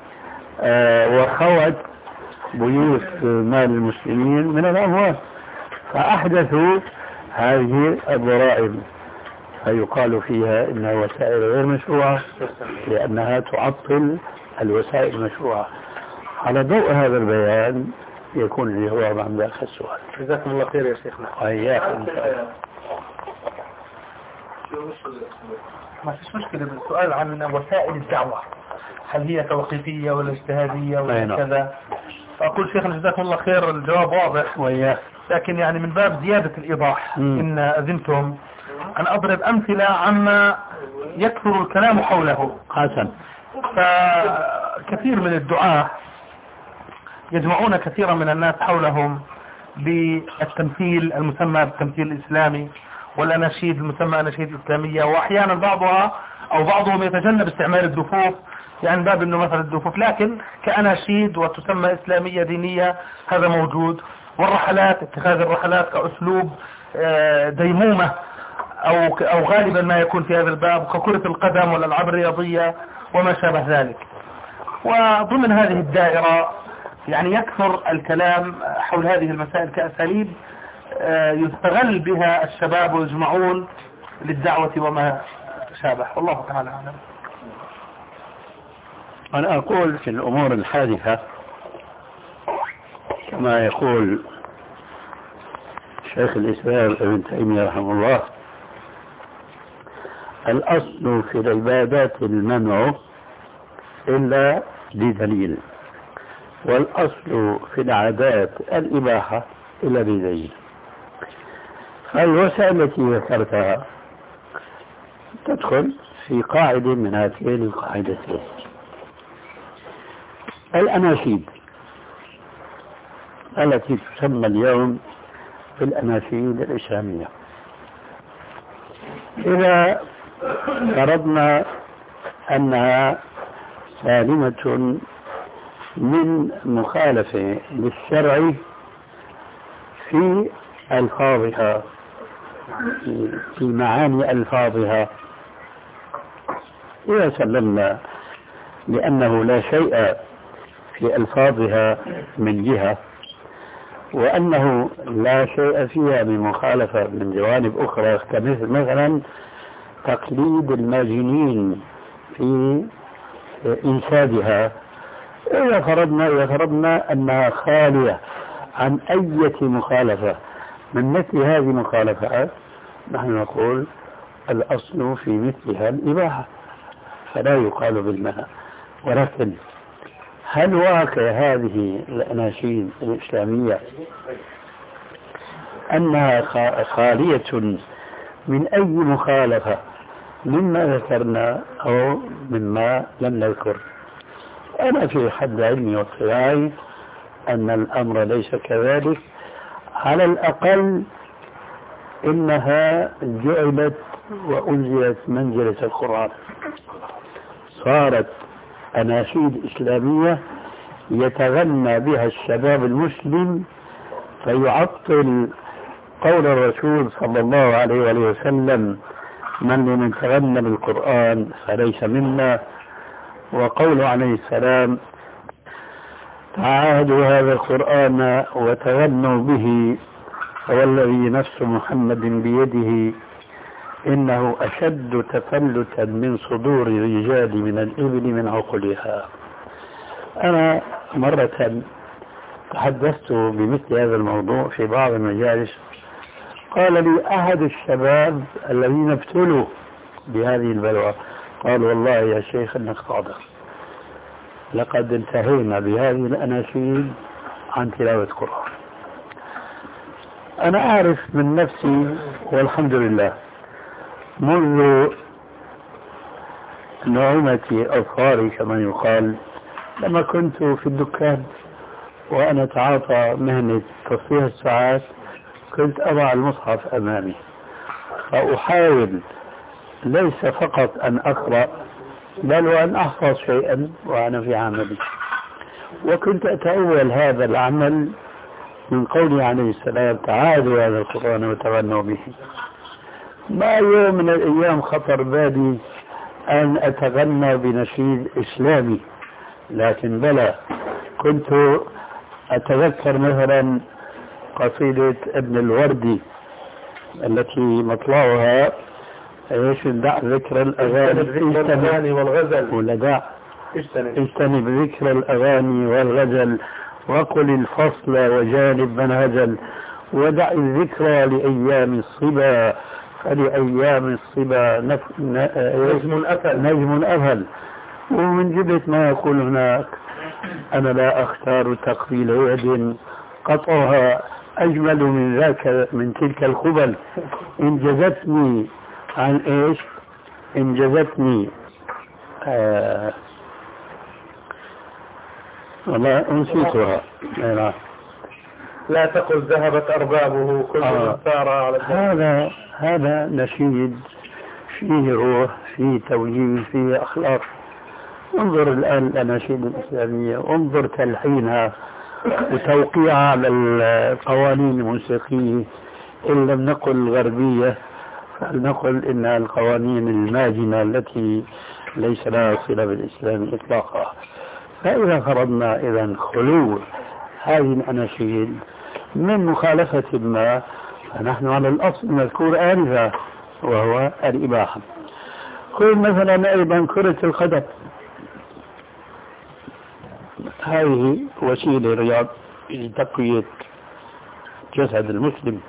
وخوت بيوت مال المسلمين من الأموال، فأحدثوا هذه الضرائب، فيقال فيها إنها وسائل غير مشروعة لأنها تعطل الوسائل المشروعة. على ضوء هذا البيان يكون الجواب عن ذاك السؤال. جزاكم الله خير يا شيخنا. وإياكم. ما فيش مشكلة بالسؤال عن وسائل الدعوة، هل هي توقيفية ولا اجتهادية ولا كذا؟ فأقول شيخنا جزاكم الله خير، الجواب واضح، لكن يعني من باب زيادة الإيضاح إن أذنتم أن أضرب أمثلة عما يكثر الكلام حوله. حسن. فكثير من الدعاة يجمعون كثيرا من الناس حولهم بالتمثيل المسمى بالتمثيل الإسلامي، والأناشيد المسمى أناشيد إسلامية، وأحيانا بعضهم يتجنب استعمال الدفوف، يعني باب أنه مثلا الدفوف لكن كأناشيد وتسمى إسلامية دينية، هذا موجود. والرحلات، اتخاذ الرحلات كأسلوب ديمومة أو غالبا ما يكون في هذا الباب، ككرة القدم والألعاب الرياضية وما شابه ذلك. وضمن هذه الدائرة يعني يكثر الكلام حول هذه المسائل كأساليب يستغل بها الشباب ويجمعون للدعوة وما شابه، والله تعالى أعلم. أنا أقول في الأمور الحادثة كما يقول شيخ الإسلام ابن تيمية رحمه الله: الأصل في العبادات المنع إلا بدليل، والأصل في العادات الإباحة إلا بدليل. فالوسائل التي ذكرتها تدخل في قاعدة من هاتين القاعدتين. الأناشيد التي تسمى اليوم بالأناشيد الإسلامية، إذا فرضنا أنها سالمة من مخالفة للشرع في ألفاظها، في معاني ألفاظها، إذا سلمنا لأنه لا شيء في ألفاظها من جهة، وأنه لا شيء فيها من مخالفة من جوانب أخرى، كمثل مثلا تقليد الماجنين في إنشادها، إذا فرضنا أنها خالية عن أي مخالفة من مثل هذه المخالفات، نحن نقول الأصل في مثلها الإباحة، فلا يقال بالمنع. ولكن هل واقع هذه الأناشيد الإسلامية أنها خالية من أي مخالفة مما ذكرنا أو مما لم نذكر؟ أنا في حد علمي واطلاعي أن الأمر ليس كذلك. على الأقل إنها جعلت وأنزلت منزلة القرآن، صارت أناشيد إسلامية يتغنى بها الشباب المسلم، فيعطل قول الرسول صلى الله عليه وآله وسلم: من تغنى بالقرآن فليس منا، وقوله عليه السلام: تعاهدوا هذا القرآن وتغنوا به، فوالذي نفس محمد بيده إنه أشد تفلتا من صدور الرجال من الإبل من عقلها. أنا مرة تحدثت بمثل هذا الموضوع في بعض المجالس، قال لي أحد الشباب الذين ابتلوا بهذه البلوى، قال: والله يا شيخ إنك صادق، لقد انتهينا بهذه الأناشيد عن تلاوة القرآن. أنا أعرف من نفسي والحمد لله منذ نعومة أظفاري كما يقال، لما كنت في الدكان وأنا أتعاطى مهنة تصليح الساعات، كنت أضع المصحف أمامي فأحاول ليس فقط أن أقرأ بل وأن أحفظ شيئا وأنا في عملي، وكنت أتأول هذا العمل من قوله عليه السلام تعالوا هذا القرآن وتغنوا به. ما يوم من الأيام خطر بالي أن أتغنى بنشيد إسلامي، لكن بلى كنت أتذكر مثلا قصيدة ابن الوردي التي مطلعها ايش دع ذكر الأغاني والغزل، ولا دع اجتنب ذكر الأغاني والغزل وقل الفصل وجانب من هزل، ودع الذكرى لأيام الصبا فلأيام الصبا نجم أفل. ومن جبهة ما يقول هناك أنا لا أختار تقبيل يد قطعها أجمل من ذاك من تلك القبل، إن جزتني عن إيش إن جزتني والله أنسيتها. لا تقل ذهبت أربابه كل من سار على هذا نشيد فيه روح، فيه توجيه، فيه أخلاق. انظر الآن الأناشيد الإسلامية، انظر تلحينها وتوقيعها على القوانين الموسيقية، إن لم نقل غربية فلنقل إنها القوانين الماجنة التي ليس لها صلة بالإسلام إطلاقا. فإذا فرضنا إذن خلو هذه الأناشيد من مخالفة ما، فنحن على الأصل المذكور آنفا وهو الإباحة. قل مثلا أيضا كرة القدم، هذه وسيلة رياض لتقوية جسد المسلم،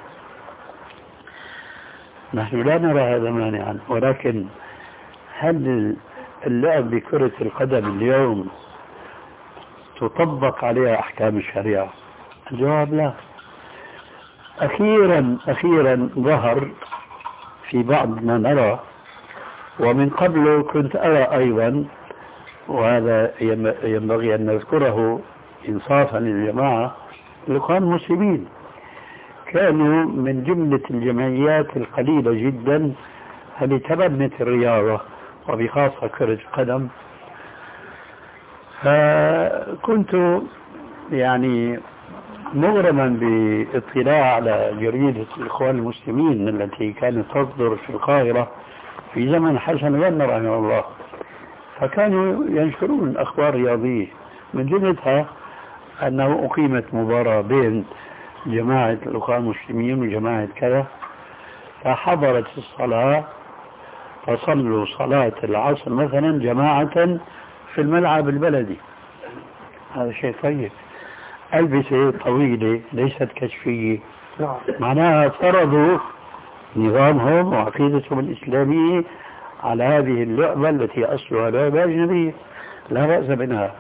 نحن لا نرى هذا مانعا، ولكن هل اللعب بكرة القدم اليوم تطبق عليها أحكام الشريعة؟ الجواب لا. أخيرا ظهر في بعض ما نرى، ومن قبل كنت أرى أيضا، وهذا ينبغي أن نذكره إنصافا للجماعة، الإخوان المسلمين كانوا من جملة الجمعيات القليلة جدا التي تبنت الرياضة وبخاصة كرة القدم. فكنت يعني مغرما باطلاع على جريدة الإخوان المسلمين التي كانت تصدر في القاهرة في زمن حسن البنا رحمه الله، فكانوا ينشرون أخبار رياضية، من جملتها أنه أقيمت مباراة بين جماعة الأخوان المسلمين وجماعة كذا، فحضرت الصلاة فصلوا صلاة العصر مثلا جماعة في الملعب البلدي. هذا شيء طيب. ألبسة طويلة ليست كشفية، معناها فرضوا نظامهم وعقيدتهم الإسلامية على هذه اللعبة التي أصلها لعبة أجنبية لا بأس منها.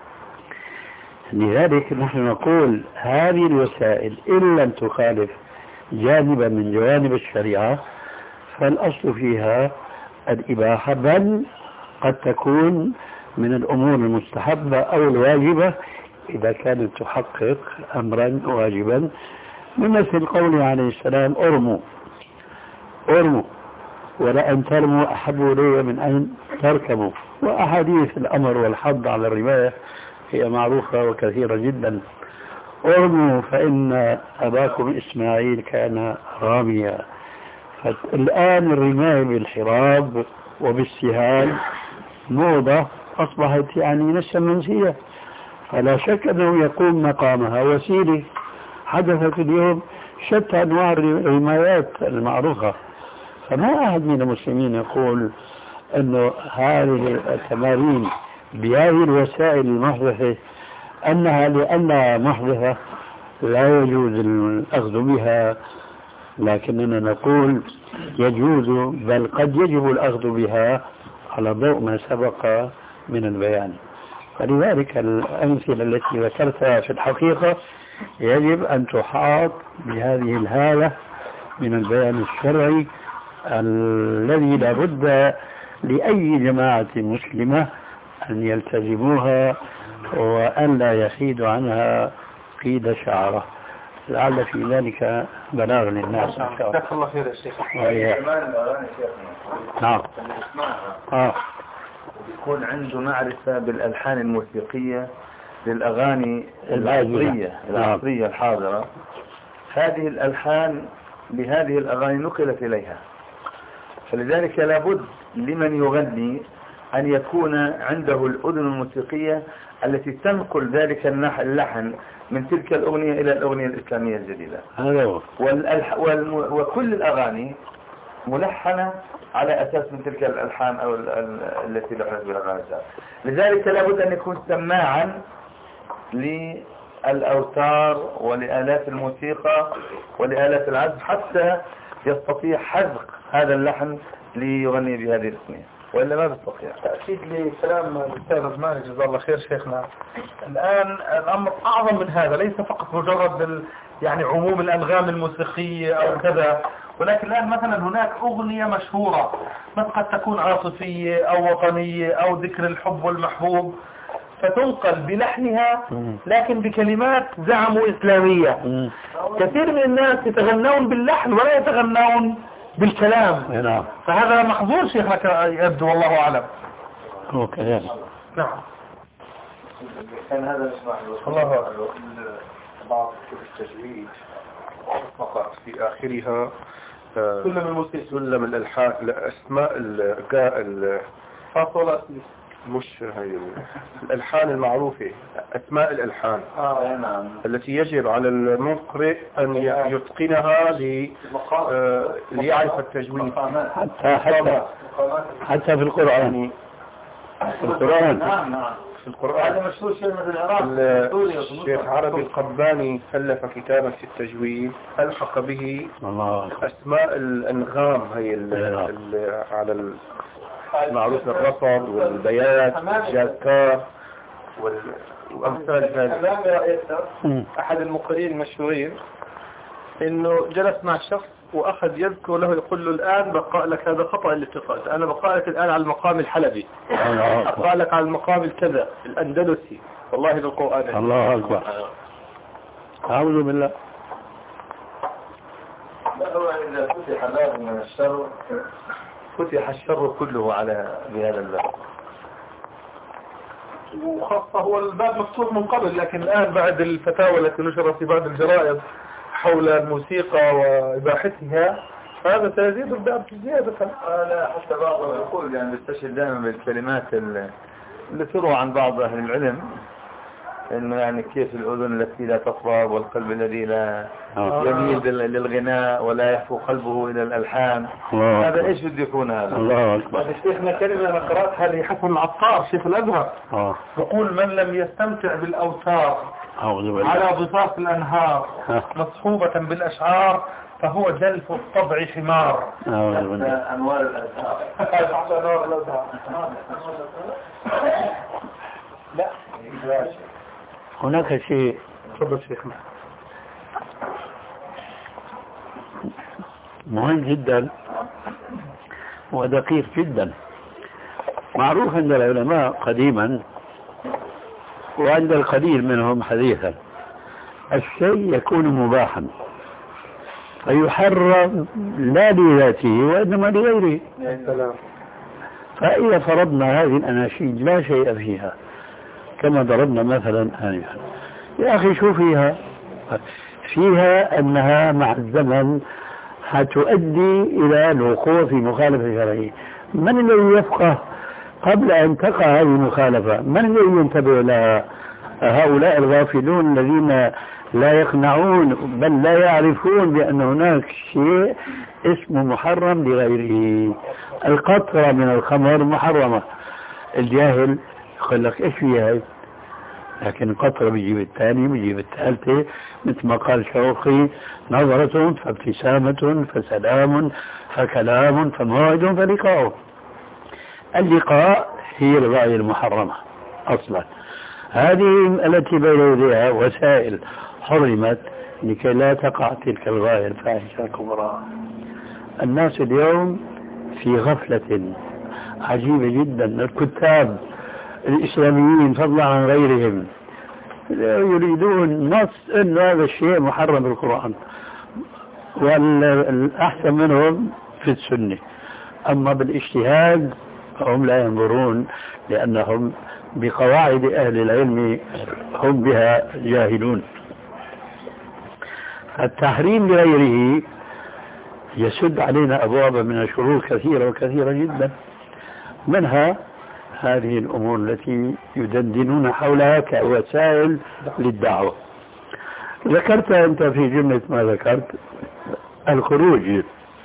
لذلك نحن نقول هذه الوسائل إن لم تخالف جانبا من جوانب الشريعة فالأصل فيها الإباحة، بل قد تكون من الأمور المستحبة أو الواجبة إذا كانت تحقق أمرا واجبا، بمثل قوله عليه السلام أرموا ولأن ترموا أحب إلي من أن تركبوا. وأحاديث الأمر والحض على الرماية هي معروفة وكثيرة جدا. أرموا فإن أباكم إسماعيل كان راميا. فالآن الرماية بالحراب وبالسهام موضة أصبحت يعني نسا منسية، فلا شك أنه يقوم مقامها وسيلة. حدثت اليوم شتى أنواع الرمايات المعروفة، فما أحد من المسلمين يقول أنه هذه التمارين بهذه الوسائل المحدثة أنها لأنها محدثة لا يجوز الأخذ بها، لكننا نقول يجوز بل قد يجب الأخذ بها على ضوء ما سبق من البيان. فلذلك الأمثلة التي ذكرتها في الحقيقة يجب أن تحاط بهذه الهالة من البيان الشرعي الذي لا بد لأي جماعة مسلمة أن يلتزموها وأن لا يحيد عنها قيد شعره، لعل في ذلك بلاغ للناس إن شاء الله. جزاك الله خير يا شيخ. نعم. وبيكون عنده معرفة بالألحان الموسيقية للأغاني العصرية الحاضرة، هذه الألحان لهذه الأغاني نقلت إليها، فلذلك لابد لمن يغني أن يكون عنده الأذن الموسيقية التي تنقل ذلك اللحن من تلك الأغنية إلى الأغنية الإسلامية الجديدة. وكل الأغاني ملحنة على أساس من تلك الألحان أو التي لحنت بالأغاني. لذلك لابد أن يكون سماعا للأوتار ولآلات الموسيقى ولآلات العزف حتى يستطيع حذق هذا اللحن ليغني بهذه الأغنية، وإلا ما بيستطيع. تأكيد لكلام الأستاذ عثمان جزاه الله خير شيخنا. الآن الأمر أعظم من هذا، ليس فقط مجرد يعني عموم الأنغام الموسيقية أو كذا، ولكن الآن مثلا هناك أغنية مشهورة قد تكون عاطفية أو وطنية أو ذكر الحب والمحبوب، فتنقل بلحنها لكن بكلمات زعموا إسلامية. كثير من الناس يتغنون باللحن ولا يتغنون بالكلام. فهذا محظور شيخنا يبدو، والله أعلم. هو كذلك. نعم. كان هذا الله أعلم. بعض التجويد فقط في آخرها سلم الموسيقى، سلم الألحان، الأسماء فاصلة مش هاي الألحان المعروفة، أسماء الألحان التي يجب على المقرئ أن يتقنها ليعرف التجويد. حتى في القرآن. في القرآن هذا مشهور شيء مثل العراق. الشيخ عربي القباني ألف كتابا في التجويد ألحق به أسماء الأنغام هي على معروف الرصد والبيات والجاكار وأمثال ذلك. أحد المقرئين المشهورين إنه جلس مع الشخص وأخذ يذكر له، يقول له الآن بقى لك هذا خطأ الاتقاد، أنا بقى لك الآن على المقام الحلبي، بقى لك على المقام الكذا الأندلسي، والله بالقرآن. الله أكبر. أعوذ بالله. إذا فتح باب من الشر فتح الشر كله على بهذا الباب، وخاصة هو الباب مفتوح من قبل، لكن الآن بعد الفتاوى التي نشرت في بعض الجرائد حول الموسيقى وإباحتها هذا سيزيد الباب زيادة. حتى بعضهم يقول يعني بيستشهد دائما بالكلمات اللي تروى عن بعض أهل العلم، إنه يعني كيف الأذن التي لا تصغر والقلب الذي لا يميل للغناء ولا يحفو قلبه إلى الألحان. هذا إيش بده يكون هذا؟ الله أكبر. هذا شيخنا كلمة أنا قرأتها لحسن العطار شيخ الأزهر، يقول من لم يستمتع بالأوتار على ضفاف الأنهار مصحوبة بالأشعار فهو جلف الطبع حمار. أنوار الأزهار. لا هناك شيء مهم جدا ودقيق جدا، معروف عند العلماء قديما وعند القليل منهم حديثا، الشيء يكون مباحا فيحرم لا لذاته وإنما لغيره. فإذا فرضنا هذه الأناشيد لا شيء فيها كما ضربنا مثلا آنفا، يا أخي شو فيها أنها مع الزمن هتؤدي إلى الوقوع في مخالفة شرعية. من الذي يفقه قبل أن تقع هذه المخالفة؟ من الذي ينتبه لها؟ هؤلاء الغافلون الذين لا يقنعون بل لا يعرفون بأن هناك شيء اسمه محرم لغيره. القطرة من الخمر محرمة، الجاهل يقول لك ايش فيها، لكن القطرة بيجيب الثاني بيجيب الثالثة، مثل ما قال شوقي نظرة فابتسامة فسلام فكلام فموعد فلقاء. اللقاء هي الغاية المحرمة أصلا، هذه التي بين يديها وسائل حرمت لكي لا تقع تلك الغاية الفاحشة الكبرى. الناس اليوم في غفلة عجيبة جدا. الكتاب الإسلاميين فضلا عن غيرهم يريدون نص أن هذا الشيء محرم بالقرآن، والأحسن منهم في السنة، أما بالاجتهاد هم لا ينظرون لأنهم بقواعد أهل العلم هم بها جاهلون. التحريم بغيره يسد علينا أبوابا من الشرور كثيرة وكثيرة جدا، منها هذه الأمور التي يدندنون حولها كوسائل للدعوة. ذكرت أنت في جملة ما ذكرت الخروج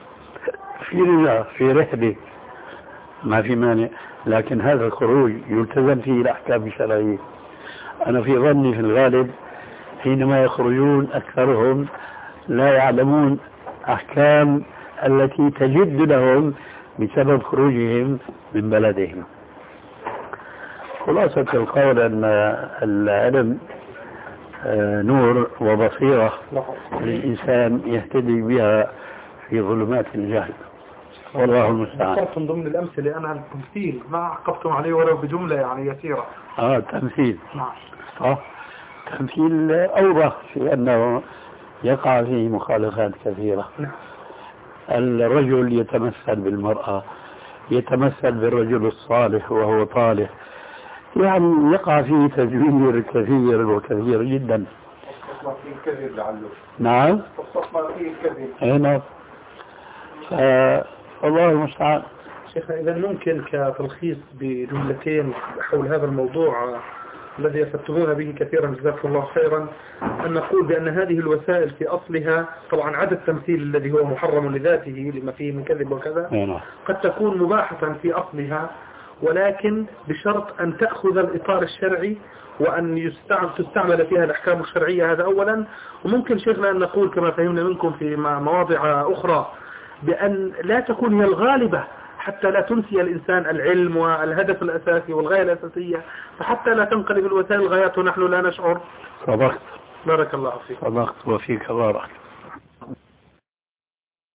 في رحلة ما في مانع، لكن هذا الخروج يلتزم فيه الأحكام الشرعية. أنا في ظني في الغالب حينما يخرجون أكثرهم لا يعلمون أحكام التي تجد لهم بسبب خروجهم من بلدهم. خلاصة القول أن العلم نور وبصيرة للإنسان يهتدي بها في ظلمات الجهل، والله المستعان. ذكرت من ضمن الأمثلة أنا التمثيل ما عقبتم عليه ولو بجملة يعني يسيرة. تمثيل. نعم. تمثيل أوضح في أنه يقع فيه مخالفات كثيرة. نعم. الرجل يتمثل بالمرأة، يتمثل بالرجل الصالح وهو طالح، يعني يقع فيه تزوير كثير وكثير جدا. فيه كذب لعله. نعم. فيه كذب. هنا الله المستعان. شيخنا إذا ممكن كتلخيص بجملتين حول هذا الموضوع الذي يفتهون به كثيرا جزاكم الله خيرا، أن نقول بأن هذه الوسائل في أصلها طبعا عدا التمثيل الذي هو محرم لذاته لما فيه من كذب وكذا قد تكون مباحة في أصلها، ولكن بشرط أن تأخذ الإطار الشرعي وأن تستعمل فيها الأحكام الشرعية. هذا أولا. وممكن شيخنا أن نقول كما فهمنا منكم في مواضع أخرى بأن لا تكون هي الغالبة حتى لا تنسي الإنسان العلم والهدف الأساسي والغاية الأساسية، فحتى لا تنقلب الوسائل غايات ونحن لا نشعر. صدقت. بارك الله فيك. صدقت وفيك بارك.